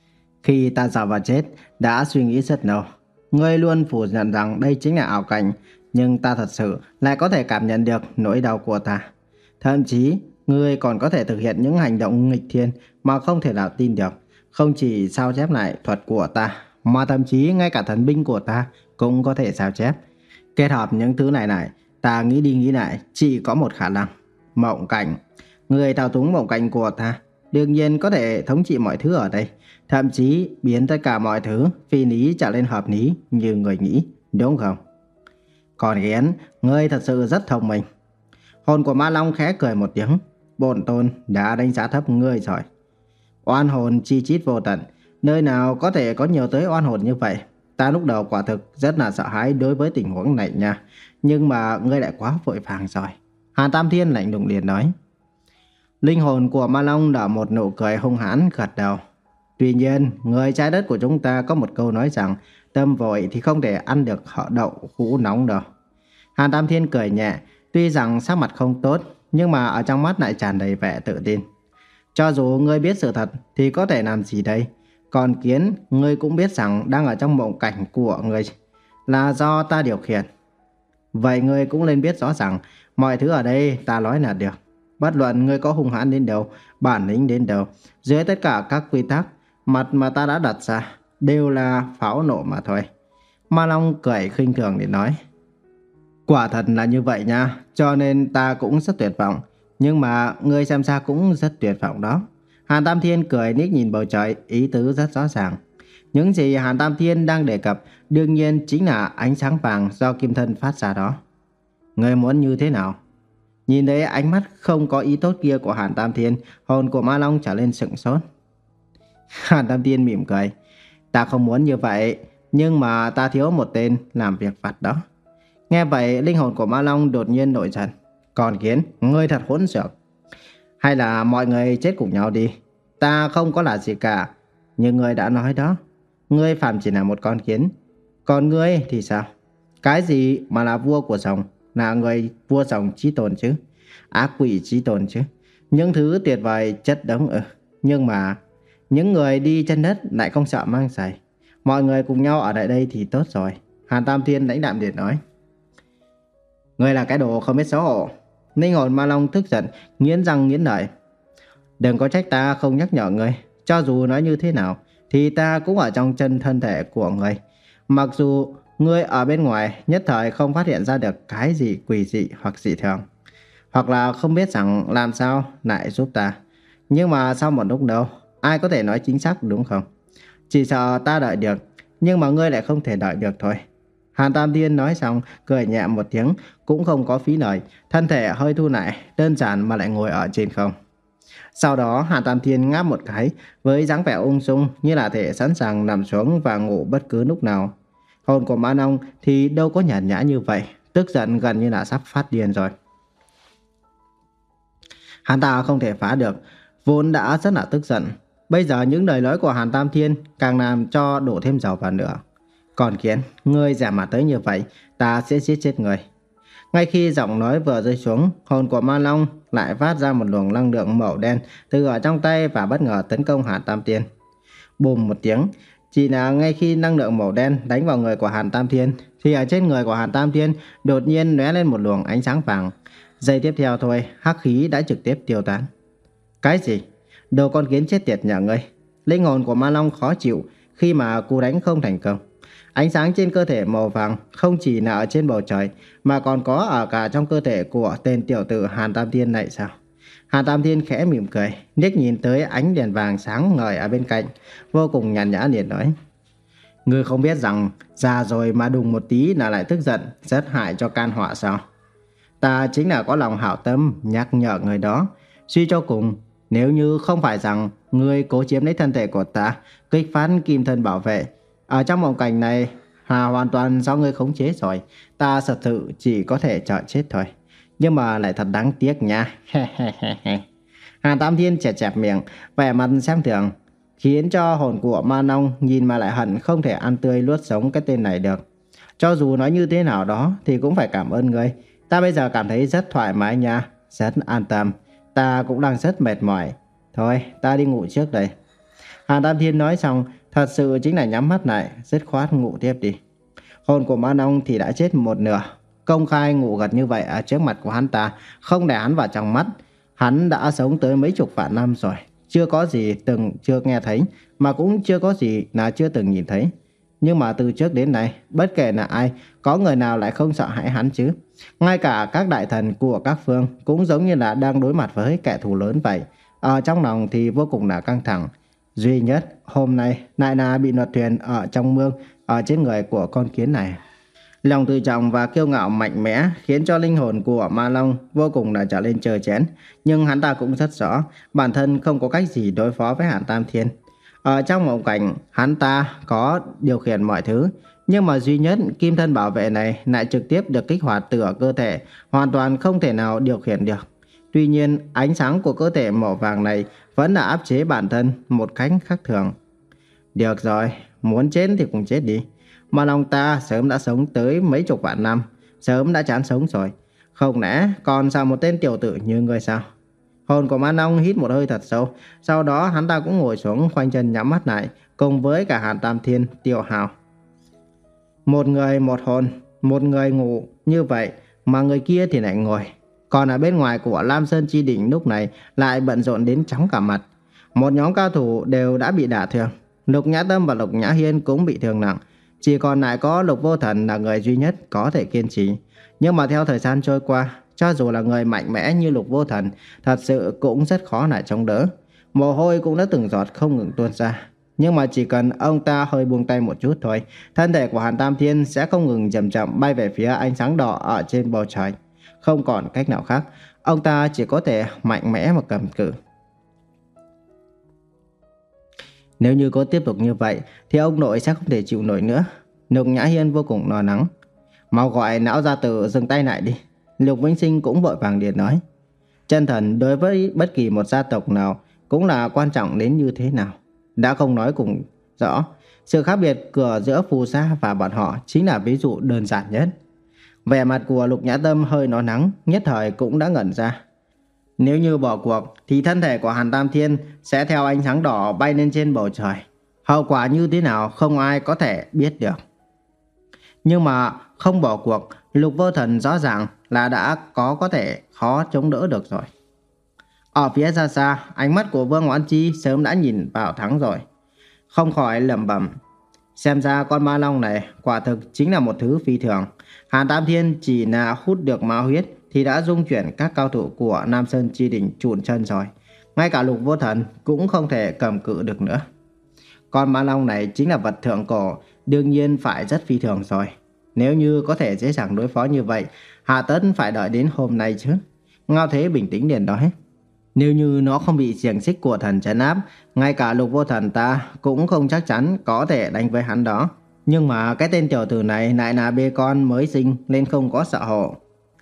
Khi ta giả vào chết đã suy nghĩ rất lâu. Ngươi luôn phủ nhận rằng đây chính là ảo cảnh, nhưng ta thật sự lại có thể cảm nhận được nỗi đau của ta. Thậm chí ngươi còn có thể thực hiện những hành động nghịch thiên mà không thể nào tin được. Không chỉ sao chép lại thuật của ta, mà thậm chí ngay cả thần binh của ta cũng có thể sao chép. Kết hợp những thứ này lại, ta nghĩ đi nghĩ lại chỉ có một khả năng. Mộng cảnh. Người thao túng mộng cảnh của ta đương nhiên có thể thống trị mọi thứ ở đây, thậm chí biến tất cả mọi thứ phi lý trở lên hợp lý như người nghĩ, đúng không? Còn Yến, ngươi thật sự rất thông minh. Hồn của Ma Long khẽ cười một tiếng. Bổn tôn đã đánh giá thấp ngươi rồi. Oan hồn chi chít vô tận, nơi nào có thể có nhiều tới oan hồn như vậy? Ta lúc đầu quả thực rất là sợ hãi đối với tình huống này nha. Nhưng mà ngươi lại quá vội vàng rồi. Hàn Tam Thiên lạnh lùng liền nói. Linh hồn của Ma Long nở một nụ cười hung hãn gật đầu. Tuy nhiên, người trái đất của chúng ta có một câu nói rằng tâm vội thì không thể ăn được họ đậu hũ nóng đâu. Hàn Tam Thiên cười nhẹ, tuy rằng sắc mặt không tốt, nhưng mà ở trong mắt lại tràn đầy vẻ tự tin. Cho dù ngươi biết sự thật thì có thể làm gì đây? Còn kiến, ngươi cũng biết rằng đang ở trong mộng cảnh của ngươi là do ta điều khiển. Vậy ngươi cũng nên biết rõ rằng mọi thứ ở đây ta nói là được. Bất luận ngươi có hung hãn đến đâu, bản lĩnh đến đâu, dưới tất cả các quy tắc mặt mà ta đã đặt ra đều là pháo nổ mà thôi. Ma Long cười khinh thường để nói. Quả thật là như vậy nha, cho nên ta cũng rất tuyệt vọng. Nhưng mà ngươi xem ra cũng rất tuyệt vọng đó. Hàn Tam Thiên cười liếc nhìn bầu trời, ý tứ rất rõ ràng. Những gì Hàn Tam Thiên đang đề cập đương nhiên chính là ánh sáng vàng do kim thân phát ra đó. Ngươi muốn như thế nào? Nhìn thấy ánh mắt không có ý tốt kia của Hàn Tam Thiên, hồn của Ma Long trở lên sững sốt. Hàn Tam Thiên mỉm cười. Ta không muốn như vậy, nhưng mà ta thiếu một tên làm việc vặt đó. Nghe vậy, linh hồn của Ma Long đột nhiên nổi giận. Còn kiến, ngươi thật hỗn xược. Hay là mọi người chết cùng nhau đi. Ta không có là gì cả. Như ngươi đã nói đó, ngươi phạm chỉ là một con kiến. Còn ngươi thì sao? Cái gì mà là vua của rồng? Là người vua rồng chí tôn chứ? Ác quỷ chí tôn chứ? Những thứ tuyệt vời chất đống ừ. Nhưng mà những người đi chân đất lại không sợ mang giày. Mọi người cùng nhau ở lại đây thì tốt rồi. Hàn Tam Thiên lãnh đạm điện nói. Ngươi là cái đồ không biết xấu hổ. Linh hồn Ma Long tức giận, nghiến răng nghiến lợi. Đừng có trách ta không nhắc nhở ngươi. Cho dù nói như thế nào thì ta cũng ở trong chân thân thể của ngươi. Mặc dù ngươi ở bên ngoài nhất thời không phát hiện ra được cái gì quỷ dị hoặc dị thường, hoặc là không biết rằng làm sao lại giúp ta, nhưng mà sau một lúc đâu, ai có thể nói chính xác đúng không? Chỉ sợ ta đợi được, nhưng mà ngươi lại không thể đợi được thôi. Hàn Tam Thiên nói xong, cười nhẹ một tiếng, cũng không có phí lời, thân thể hơi thu lại, đơn giản mà lại ngồi ở trên không. Sau đó Hàn Tam Thiên ngáp một cái, với dáng vẻ ung dung như là thể sẵn sàng nằm xuống và ngủ bất cứ lúc nào. Hồn của Ma Nông thì đâu có nhàn nhã như vậy, tức giận gần như là sắp phát điên rồi. Hắn ta không thể phá được, vốn đã rất là tức giận. Bây giờ những lời nói của Hàn Tam Thiên càng làm cho đổ thêm dầu vào nữa. Còn Kiến, ngươi giả mà tới như vậy, ta sẽ giết chết ngươi. Ngay khi giọng nói vừa rơi xuống, hồn của Ma Long lại phát ra một luồng năng lượng màu đen từ ở trong tay và bất ngờ tấn công Hàn Tam Thiên. Bùm một tiếng, chỉ là ngay khi năng lượng màu đen đánh vào người của Hàn Tam Thiên, thì ở trên người của Hàn Tam Thiên đột nhiên lóe lên một luồng ánh sáng vàng. Giây tiếp theo thôi, hắc khí đã trực tiếp tiêu tán. Cái gì? Đồ con kiến chết tiệt nhà ngươi! Linh hồn của Ma Long khó chịu khi mà cú đánh không thành công. Ánh sáng trên cơ thể màu vàng không chỉ là ở trên bầu trời, mà còn có ở cả trong cơ thể của tên tiểu tử Hàn Tam Thiên này sao? Hàn Tam Thiên khẽ mỉm cười, liếc nhìn tới ánh đèn vàng sáng ngời ở bên cạnh, vô cùng nhàn nhã liền nói: ngươi không biết rằng già rồi mà đùng một tí là lại tức giận, rất hại cho can họa sao? Ta chính là có lòng hảo tâm nhắc nhở người đó. Suy cho cùng, nếu như không phải rằng ngươi cố chiếm lấy thân thể của ta, kích phát kim thân bảo vệ, ở trong mộng cảnh này là hoàn toàn do ngươi khống chế rồi, ta thật sự chỉ có thể chờ chết thôi. Nhưng mà lại thật đáng tiếc nha. Hàn Tam Thiên chẹp chẹp miệng, vẻ mặt xem thường, khiến cho hồn của Ma Nông nhìn mà lại hận không thể ăn tươi nuốt sống cái tên này được. Cho dù nói như thế nào đó thì cũng phải cảm ơn ngươi. Ta bây giờ cảm thấy rất thoải mái nha, rất an tâm. Ta cũng đang rất mệt mỏi. Thôi, ta đi ngủ trước đây. Hàn Tam Thiên nói xong, thật sự chính là nhắm mắt lại, dứt khoát ngủ tiếp đi. Hồn của Ma Nông thì đã chết một nửa. Công khai ngủ gật như vậy ở trước mặt của hắn ta, không để hắn vào trong mắt. Hắn đã sống tới mấy chục vạn năm rồi, chưa có gì từng chưa nghe thấy, mà cũng chưa có gì là chưa từng nhìn thấy. Nhưng mà từ trước đến nay, bất kể là ai, có người nào lại không sợ hãi hắn chứ? Ngay cả các đại thần của các phương cũng giống như là đang đối mặt với kẻ thù lớn vậy. Ở trong lòng thì vô cùng là căng thẳng. Duy nhất hôm nay lại là bị lật thuyền ở trong mương, ở trên người của con kiến này. Lòng tự trọng và kiêu ngạo mạnh mẽ khiến cho linh hồn của Ma Long vô cùng là trở lên trơ chẽn. Nhưng hắn ta cũng rất rõ bản thân không có cách gì đối phó với Hàn Tam Thiên. Ở trong mộng cảnh, hắn ta có điều khiển mọi thứ, nhưng mà duy nhất kim thân bảo vệ này lại trực tiếp được kích hoạt từ ở cơ thể, hoàn toàn không thể nào điều khiển được. Tuy nhiên, ánh sáng của cơ thể màu vàng này vẫn là áp chế bản thân một cách khác thường. Được rồi, muốn chết thì cũng chết đi. Mà lòng ta sớm đã sống tới mấy chục vạn năm, sớm đã chán sống rồi. Không lẽ còn sao một tên tiểu tử như ngươi sao? Hồn của Ma Long hít một hơi thật sâu, sau đó hắn ta cũng ngồi xuống khoanh chân nhắm mắt lại, cùng với cả Hàn Tam Thiên, Tiêu Hào. Một người một hồn, một người ngủ như vậy, mà người kia thì lại ngồi. Còn ở bên ngoài của Lam Sơn Chi Đỉnh lúc này lại bận rộn đến chóng cả mặt. Một nhóm cao thủ đều đã bị đả thương. Lục Nhã Tâm và Lục Nhã Hiên cũng bị thương nặng. Chỉ còn lại có Lục Vô Thần là người duy nhất có thể kiên trì. Nhưng mà theo thời gian trôi qua, cho dù là người mạnh mẽ như Lục Vô Thần, thật sự cũng rất khó lại chống đỡ. Mồ hôi cũng đã từng giọt không ngừng tuôn ra. Nhưng mà chỉ cần ông ta hơi buông tay một chút thôi, thân thể của Hàn Tam Thiên sẽ không ngừng chậm chậm bay về phía ánh sáng đỏ ở trên bầu trời. Không còn cách nào khác, ông ta chỉ có thể mạnh mẽ mà cầm cự. Nếu như có tiếp tục như vậy thì ông nội sẽ không thể chịu nổi nữa. Lục Nhã Hiên vô cùng lo lắng. Mau gọi não gia tử dừng tay lại đi. Lục Vĩnh Sinh cũng vội vàng liền nói. Chân thần đối với bất kỳ một gia tộc nào cũng là quan trọng đến như thế nào. Đã không nói cùng rõ, sự khác biệt của giữa phù sa và bọn họ chính là ví dụ đơn giản nhất. Vẻ mặt của Lục Nhã Tâm hơi lo lắng, nhất thời cũng đã ngẩn ra. Nếu như bỏ cuộc thì thân thể của Hàn Tam Thiên sẽ theo ánh sáng đỏ bay lên trên bầu trời. Hậu quả như thế nào không ai có thể biết được. Nhưng mà không bỏ cuộc, Lục Vô Thần rõ ràng là đã có có thể khó chống đỡ được rồi. Ở phía xa xa, ánh mắt của Vương Oán Chi sớm đã nhìn vào thắng rồi. Không khỏi lẩm bẩm. Xem ra con ma long này quả thực chính là một thứ phi thường. Hàn Tam Thiên chỉ là hút được ma huyết thì đã dung chuyển các cao thủ của Nam Sơn Chi Đỉnh chùn chân rồi. Ngay cả Lục Vô Thần cũng không thể cầm cự được nữa. Con ma long này chính là vật thượng cổ, đương nhiên phải rất phi thường rồi. Nếu như có thể dễ dàng đối phó như vậy, hà tất phải đợi đến hôm nay chứ. Ngao Thế bình tĩnh liền nói. Nếu như nó không bị xiềng xích của thần trấn áp, ngay cả Lục Vô Thần ta cũng không chắc chắn có thể đánh với hắn đó. Nhưng mà cái tên tiểu tử này lại là bê con mới sinh nên không có sợ hổ.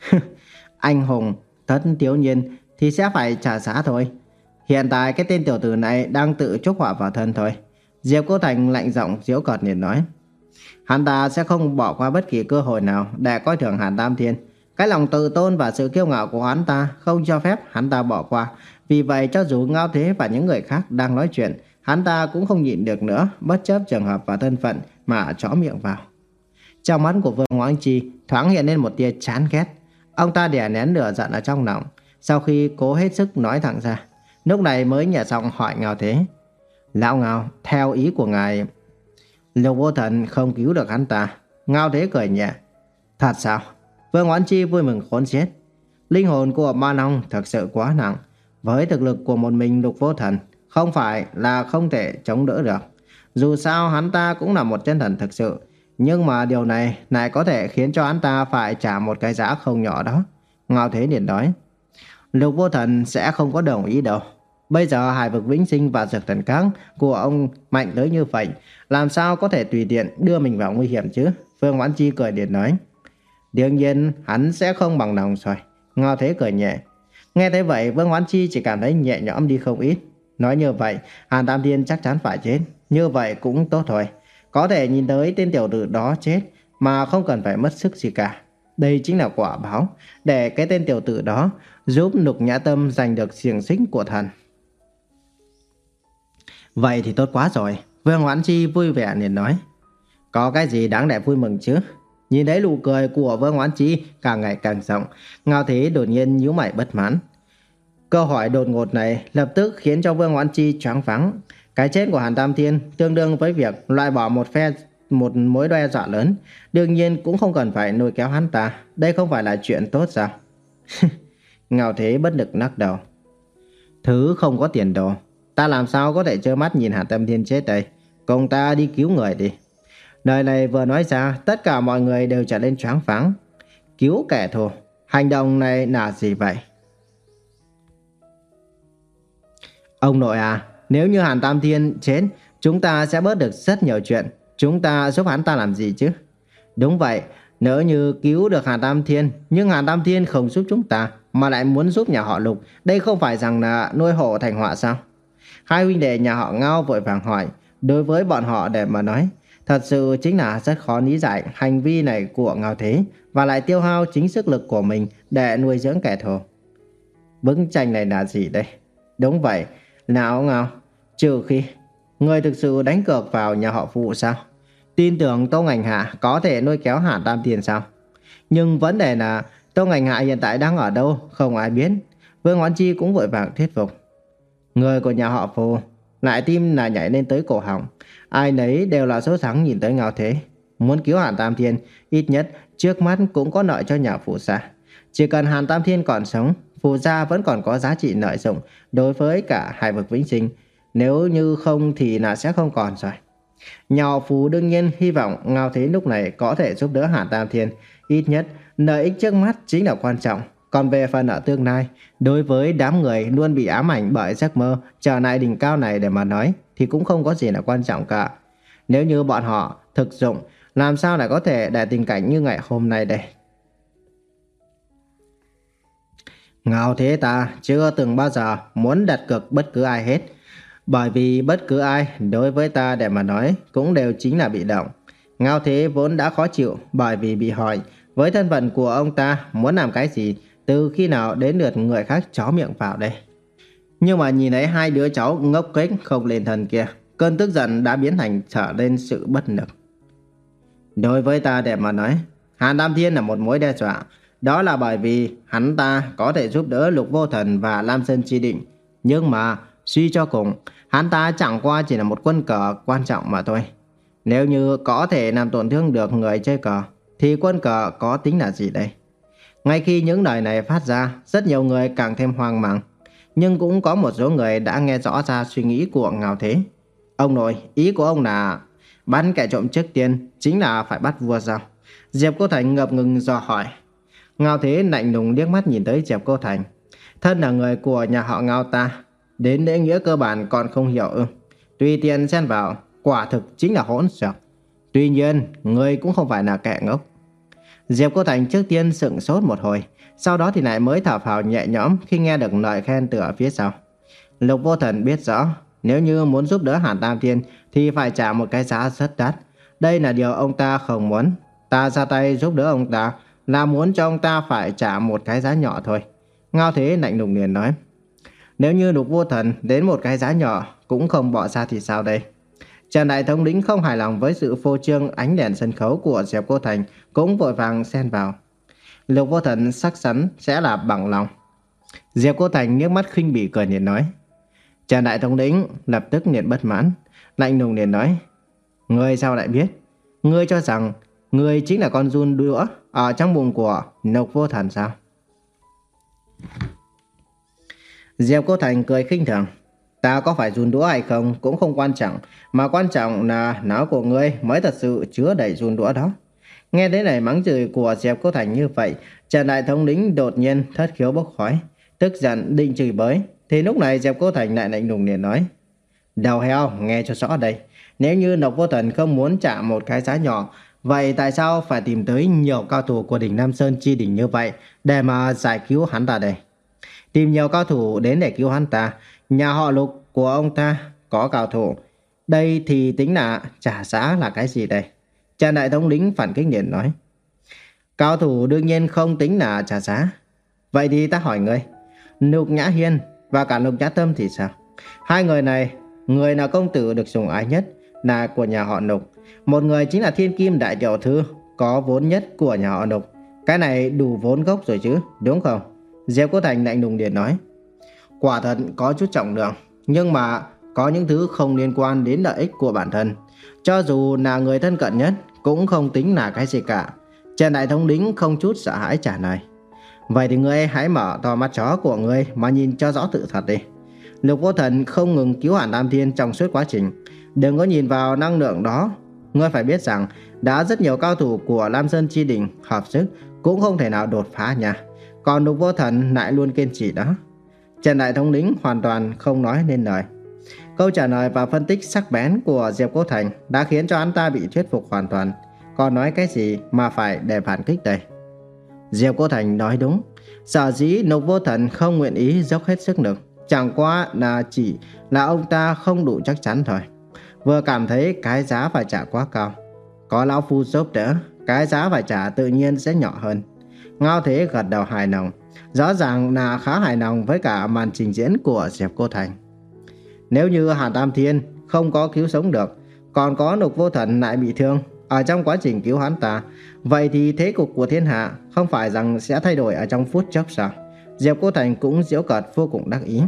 Anh hùng, thất thiếu nhiên thì sẽ phải trả giá thôi. Hiện tại cái tên tiểu tử này đang tự chuốc họa vào thân thôi. Diệp Cô Thành lạnh giọng giễu cợt liền nói. Hắn ta sẽ không bỏ qua bất kỳ cơ hội nào để coi thường Hàn Tam Thiên. Cái lòng tự tôn và sự kiêu ngạo của hắn ta không cho phép hắn ta bỏ qua. Vì vậy cho dù Ngao Thế và những người khác đang nói chuyện, hắn ta cũng không nhịn được nữa, bất chấp trường hợp và thân phận mà chó miệng vào. Trong mắt của Vương Oán Chi thoáng hiện lên một tia chán ghét. Ông ta đè nén lửa giận ở trong lòng, sau khi cố hết sức nói thẳng ra, lúc này mới nhẹ giọng hỏi Ngao Thế. Lão Ngao, theo ý của ngài, Lục Vô Thần không cứu được hắn ta. Ngao Thế cười nhẹ. Thật sao? Vương Oán Chi vui mừng khôn xiết. Linh hồn của ma long thật sự quá nặng. Với thực lực của một mình Lục Vô Thần, không phải là không thể chống đỡ được. Dù sao hắn ta cũng là một chân thần thực sự, nhưng mà điều này lại có thể khiến cho hắn ta phải trả một cái giá không nhỏ đó. Ngao Thế liền nói. Lục Vô Thần sẽ không có đồng ý đâu. Bây giờ Hải Vực Vĩnh Sinh và Dược Thần Các của ông mạnh tới như vậy, làm sao có thể tùy tiện đưa mình vào nguy hiểm chứ? Vương Oán Chi cười điện nói. Đương nhiên hắn sẽ không bằng lòng rồi. Ngao Thế cười nhẹ. Nghe thấy vậy Vương Oán Chi chỉ cảm thấy nhẹ nhõm đi không ít. Nói như vậy Hàn Tam Thiên chắc chắn phải chết. Như vậy cũng tốt thôi. Có thể nhìn tới tên tiểu tử đó chết mà không cần phải mất sức gì cả. Đây chính là quả báo để cái tên tiểu tử đó giúp Lục Nhã Tâm giành được xiềng xích của thần. Vậy thì tốt quá rồi. Vương Oán Chi vui vẻ liền nói. Có cái gì đáng để vui mừng chứ? Nhìn thấy nụ cười của Vương Oán Chi càng ngày càng rộng, Ngao Thế đột nhiên nhíu mày bất mãn. Câu hỏi đột ngột này lập tức khiến cho Vương Oán Chi choáng váng. Cái chết của Hàn Tam Thiên tương đương với việc loại bỏ một phe một mối đe dọa lớn, đương nhiên cũng không cần phải lôi kéo hắn ta. Đây không phải là chuyện tốt sao? Ngao Thế bất lực lắc đầu. Thứ không có tiền đồ, ta làm sao có thể trơ mắt nhìn Hàn Tam Thiên chết đây? Cùng ta đi cứu người đi. Lời này vừa nói ra, tất cả mọi người đều trở nên choáng váng. Cứu kẻ thù, hành động này là gì vậy? Ông nội à, nếu như Hàn Tam Thiên chết, chúng ta sẽ bớt được rất nhiều chuyện. Chúng ta giúp hắn ta làm gì chứ? Đúng vậy, nếu như cứu được Hàn Tam Thiên, nhưng Hàn Tam Thiên không giúp chúng ta, mà lại muốn giúp nhà họ Lục, đây không phải rằng là nuôi hổ thành họa sao? Hai huynh đệ nhà họ Ngao vội vàng hỏi. Đối với bọn họ để mà nói, thật sự chính là rất khó lý giải hành vi này của Ngao Thế, và lại tiêu hao chính sức lực của mình để nuôi dưỡng kẻ thù. Bức tranh này là gì đây? Đúng vậy, nào Ngao, trừ khi người thực sự đánh cược vào nhà họ Phụ sao? Tin tưởng Tô Ngành Hạ có thể nuôi kéo Hàn Tam Thiên sao? Nhưng vấn đề là Tô Ngành Hạ hiện tại đang ở đâu không ai biết. Vương Oán Chi cũng vội vàng thuyết phục. Người của nhà họ Phụ lại tim là nhảy lên tới cổ họng. Ai nấy đều là sốt sắng nhìn tới Ngao Thế. Muốn cứu Hàn Tam Thiên, ít nhất trước mắt cũng có nợ cho nhà Phụ gia. Chỉ cần Hàn Tam Thiên còn sống, Phụ gia vẫn còn có giá trị nợ dụng đối với cả Hải Vực Vĩnh Sinh. Nếu như không thì là sẽ không còn rồi. Nhà họ Phụ đương nhiên hy vọng Ngao Thế lúc này có thể giúp đỡ Hàn Tam Thiên. Ít nhất lợi ích trước mắt chính là quan trọng. Còn về phần ở tương lai, đối với đám người luôn bị ám ảnh bởi giấc mơ trở lại đỉnh cao này để mà nói, thì cũng không có gì là quan trọng cả. Nếu như bọn họ thực dụng, làm sao lại có thể để tình cảnh như ngày hôm nay đây? Ngao Thế ta chưa từng bao giờ muốn đặt cược bất cứ ai hết. Bởi vì bất cứ ai đối với ta để mà nói cũng đều chính là bị động. Ngao Thế vốn đã khó chịu bởi vì bị hỏi với thân phận của ông ta muốn làm cái gì, từ khi nào đến lượt người khác chó miệng vào đây. Nhưng mà nhìn thấy hai đứa cháu ngốc nghếch không lên thần kia, cơn tức giận đã biến thành trở lên sự bất lực. Đối với ta để mà nói, Hàn Tam Thiên là một mối đe dọa. Đó là bởi vì hắn ta có thể giúp đỡ Lục Vô Thần và Lam Sơn Chi Định. Nhưng mà suy cho cùng, hắn ta chẳng qua chỉ là một quân cờ quan trọng mà thôi. Nếu như có thể làm tổn thương được người chơi cờ, thì quân cờ có tính là gì đây? Ngay khi những lời này phát ra, rất nhiều người càng thêm hoang mang. Nhưng cũng có một số người đã nghe rõ ra suy nghĩ của Ngao Thế. Ông nội, ý của ông là bắn kẻ trộm trước tiên chính là phải bắt vua sao? Diệp Cô Thành ngập ngừng dò hỏi. Ngao Thế lạnh lùng liếc mắt nhìn tới Diệp Cô Thành. Thân là người của nhà họ Ngao ta, đến lễ nghĩa cơ bản còn không hiểu ư? Tùy tiện xen vào, quả thực chính là hỗn xược. Tuy nhiên, người cũng không phải là kẻ ngốc. Diệp Cô Thành trước tiên sững sốt một hồi, sau đó thì lại mới thở phào nhẹ nhõm khi nghe được lời khen từ ở phía sau. Lục Vô Thần biết rõ, nếu như muốn giúp đỡ Hàn Tam Thiên thì phải trả một cái giá rất đắt. Đây là điều ông ta không muốn. Ta ra tay giúp đỡ ông ta là muốn cho ông ta phải trả một cái giá nhỏ thôi. Ngao Thế lạnh lùng liền nói. Nếu như Lục Vô Thần đến một cái giá nhỏ cũng không bỏ ra thì sao đây? Trần Đại Thống lĩnh không hài lòng với sự phô trương ánh đèn sân khấu của Diệp Cô Thành, cũng vội vàng xen vào. Lục Vô Thần sắc sắn sẽ là bằng lòng. Diệp Cô Thành nhếch mắt khinh bỉ cười liền nói. Trần Đại Thống lĩnh lập tức liền bất mãn, lạnh lùng liền nói. Ngươi sao lại biết? Ngươi cho rằng ngươi chính là con giun đũa ở trong bụng của Lục Vô Thần sao? Diệp Cô Thành cười khinh thường. Ta có phải giun đũa hay không cũng không quan trọng, mà quan trọng là não của ngươi mới thật sự chứa đầy giun đũa đó. Nghe đến lời mắng chửi của Diệp Cô Thành như vậy, Trần Đại Thống lĩnh đột nhiên thất khiếu bốc khói, tức giận định chửi bới. Thì lúc này Diệp Cô Thành lại lạnh lùng liền nói. Đầu heo, nghe cho rõ đây. Nếu như Lục Vô Thần không muốn trả một cái giá nhỏ, vậy tại sao phải tìm tới nhiều cao thủ của đỉnh Nam Sơn Chi đỉnh như vậy để mà giải cứu hắn ta đây? Tìm nhiều cao thủ đến để cứu hắn ta. Nhà họ Lục của ông ta có cao thủ. Đây thì tính là trả giá là cái gì đây? Trần Đại Thống lĩnh phản kích liền nói. Cao thủ đương nhiên không tính là trả giá. Vậy thì ta hỏi ngươi, Lục Nhã Hiên và cả Lục Nhã Tâm thì sao? Hai người này, người là công tử được sủng ái nhất là của nhà họ Lục, một người chính là Thiên Kim đại tiểu thư có vốn nhất của nhà họ Lục. Cái này đủ vốn gốc rồi chứ, đúng không? Diệp Cô Thành lạnh lùng liền nói. Quả thật có chút trọng lượng, nhưng mà có những thứ không liên quan đến lợi ích của bản thân. Cho dù là người thân cận nhất cũng không tính là cái gì cả. Trần Đại Thống lĩnh không chút sợ hãi trả lời. Vậy thì ngươi hãy mở to mắt chó của ngươi mà nhìn cho rõ sự thật đi. Lục Vô Thần không ngừng cứu Hàn Tam Thiên trong suốt quá trình. Đừng có nhìn vào năng lượng đó. Ngươi phải biết rằng đã rất nhiều cao thủ của Lam Sơn Chi Đỉnh hợp sức cũng không thể nào đột phá nha. Còn Lục Vô Thần lại luôn kiên trì đó. Trần Đại Thống lĩnh hoàn toàn không nói nên lời. Câu trả lời và phân tích sắc bén của Diệp Cô Thành đã khiến cho hắn ta bị thuyết phục hoàn toàn. Còn nói cái gì mà phải để phản kích đây? Diệp Cô Thành nói đúng. Sở dĩ Lục Vô Thần không nguyện ý dốc hết sức lực, chẳng qua là chỉ là ông ta không đủ chắc chắn thôi. Vừa cảm thấy cái giá phải trả quá cao. Có lão phu giúp đỡ, cái giá phải trả tự nhiên sẽ nhỏ hơn. Ngao Thế gật đầu hài lòng. Rõ ràng là khá hài lòng với cả màn trình diễn của Diệp Cô Thành. Nếu như Hàn Tam Thiên không có cứu sống được, còn có Lục Vô Thần lại bị thương ở trong quá trình cứu hắn ta, vậy thì thế cục của thiên hạ không phải rằng sẽ thay đổi ở trong phút chốc sao? Diệp Cô Thành cũng giễu cợt vô cùng đắc ý.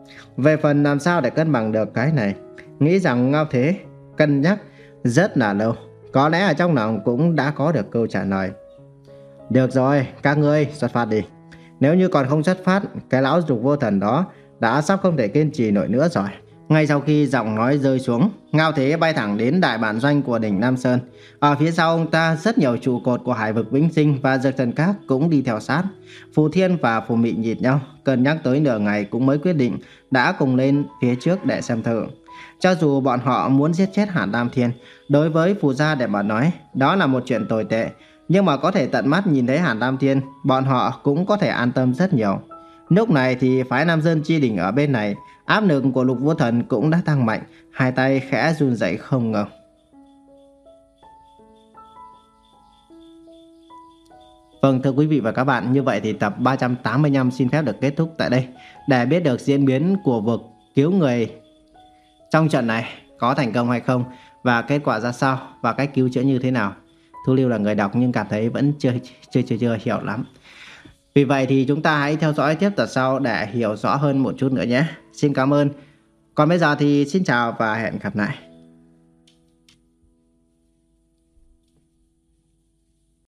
Về phần làm sao để cân bằng được cái này, nghĩ rằng Ngao Thế cân nhắc rất là lâu, có lẽ ở trong lòng cũng đã có được câu trả lời. Được rồi, các ngươi xuất phát đi. Nếu như còn không xuất phát, cái lão Lục Vô Thần đó đã sắp không thể kiên trì nổi nữa rồi. Ngay sau khi giọng nói rơi xuống, Ngao Thế bay thẳng đến đại bản doanh của đỉnh Nam Sơn. Ở phía sau ông ta, rất nhiều trụ cột của Hải vực Vĩnh Sinh và Dược Thần Các cũng đi theo sát. Phù Thiên và Phù Mị nhìn nhau, cân nhắc tới nửa ngày cũng mới quyết định đã cùng lên phía trước để xem thử. Cho dù bọn họ muốn giết chết Hàn Tam Thiên, đối với Phù gia để mà nói, đó là một chuyện tồi tệ. Nhưng mà có thể tận mắt nhìn thấy Hàn Tam Thiên, bọn họ cũng có thể an tâm rất nhiều. Lúc này thì phái Nam Sơn Chi Đỉnh ở bên này, áp lực của Lục Vô Thần cũng đã tăng mạnh, hai tay khẽ run rẩy không ngừng. Vâng, thưa quý vị và các bạn, như vậy thì tập ba trăm tám mươi lăm xin phép được kết thúc tại đây. Để biết được diễn biến của vực cứu người trong trận này có thành công hay không, và kết quả ra sao, và cách cứu chữa như thế nào, Thu Lưu là người đọc nhưng cảm thấy vẫn chưa chưa chưa, chưa hiểu lắm. Vì vậy thì chúng ta hãy theo dõi tiếp tập sau để hiểu rõ hơn một chút nữa nhé. Xin cảm ơn. Còn bây giờ thì xin chào và hẹn gặp lại.